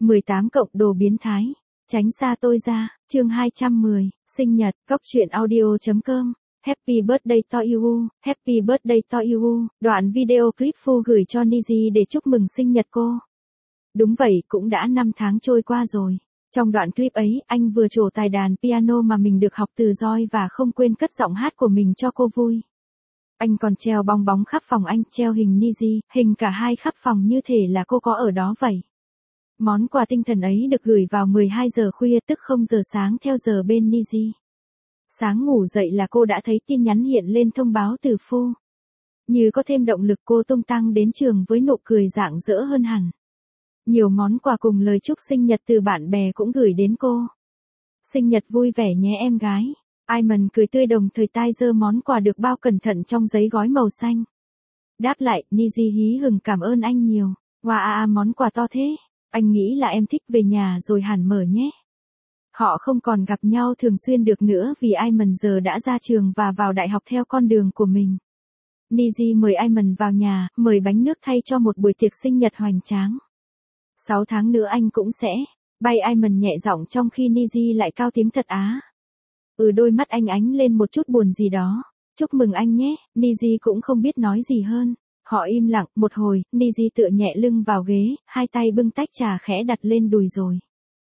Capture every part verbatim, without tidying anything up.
mười tám cộng đồ biến thái. Tránh xa tôi ra. Chương hai trăm mười. Sinh nhật. Cóc truyện audio chấm com. Happy birthday to you. Happy birthday to you. Đoạn video clip Fu gửi cho Niji để chúc mừng sinh nhật cô. Đúng vậy, cũng đã năm tháng trôi qua rồi. Trong đoạn clip ấy, anh vừa trổ tài đàn piano mà mình được học từ Joy và không quên cất giọng hát của mình cho cô vui. Anh còn treo bong bóng khắp phòng anh, treo hình Niji, hình cả hai khắp phòng như thể là cô có ở đó vậy. Món quà tinh thần ấy được gửi vào mười hai giờ khuya tức không giờ sáng theo giờ bên Niji. Sáng ngủ dậy là cô đã thấy tin nhắn hiện lên thông báo từ Fu. Như có thêm động lực cô tung tăng đến trường với nụ cười rạng rỡ hơn hẳn. Nhiều món quà cùng lời chúc sinh nhật từ bạn bè cũng gửi đến cô. Sinh nhật vui vẻ nhé em gái. Iman cười tươi đồng thời tay giơ món quà được bao cẩn thận trong giấy gói màu xanh. Đáp lại, Niji hí hửng cảm ơn anh nhiều. Wow, à, món quà to thế. Anh nghĩ là em thích về nhà rồi hẳn mở nhé. Họ không còn gặp nhau thường xuyên được nữa vì Iman giờ đã ra trường và vào đại học theo con đường của mình. Niji mời Iman vào nhà, mời bánh nước thay cho một buổi tiệc sinh nhật hoành tráng. Sáu tháng nữa anh cũng sẽ bay. Iman nhẹ giọng trong khi Niji lại cao tiếng thật á. Ừ, đôi mắt anh ánh lên một chút buồn gì đó. Chúc mừng anh nhé. Niji cũng không biết nói gì hơn. Họ im lặng một hồi, Niji tựa nhẹ lưng vào ghế, hai tay bưng tách trà khẽ đặt lên đùi rồi.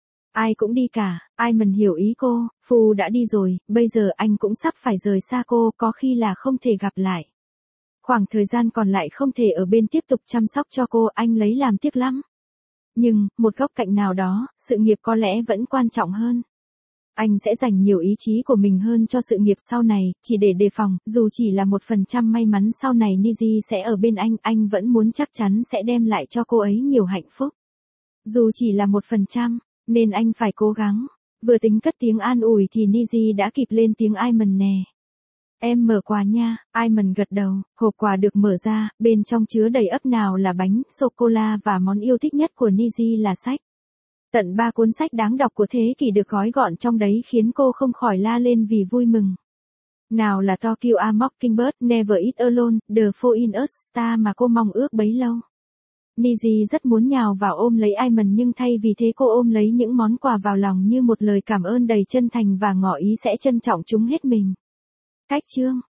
Ai cũng đi cả. Iman hiểu ý cô. Fu đã đi rồi, bây giờ anh cũng sắp phải rời xa cô, có khi là không thể gặp lại. Khoảng thời gian còn lại không thể ở bên tiếp tục chăm sóc cho cô, anh lấy làm tiếc lắm. Nhưng, một góc cạnh nào đó, sự nghiệp có lẽ vẫn quan trọng hơn. Anh sẽ dành nhiều ý chí của mình hơn cho sự nghiệp sau này, chỉ để đề phòng, dù chỉ là một phần trăm may mắn sau này Niji sẽ ở bên anh, anh vẫn muốn chắc chắn sẽ đem lại cho cô ấy nhiều hạnh phúc. Dù chỉ là một phần trăm, nên anh phải cố gắng. Vừa tính cất tiếng an ủi thì Niji đã kịp lên tiếng Iman nè. Em mở quà nha. Iman gật đầu, hộp quà được mở ra, bên trong chứa đầy ắp nào là bánh, sô-cô-la và món yêu thích nhất của Niji là sách. Tận ba cuốn sách đáng đọc của thế kỷ được gói gọn trong đấy khiến cô không khỏi la lên vì vui mừng. Nào là Tokyo a Mockingbird, Never Eat Alone, The Fall in Us Star mà cô mong ước bấy lâu. Niji rất muốn nhào vào ôm lấy Iman nhưng thay vì thế cô ôm lấy những món quà vào lòng như một lời cảm ơn đầy chân thành và ngỏ ý sẽ trân trọng chúng hết mình. Cách chương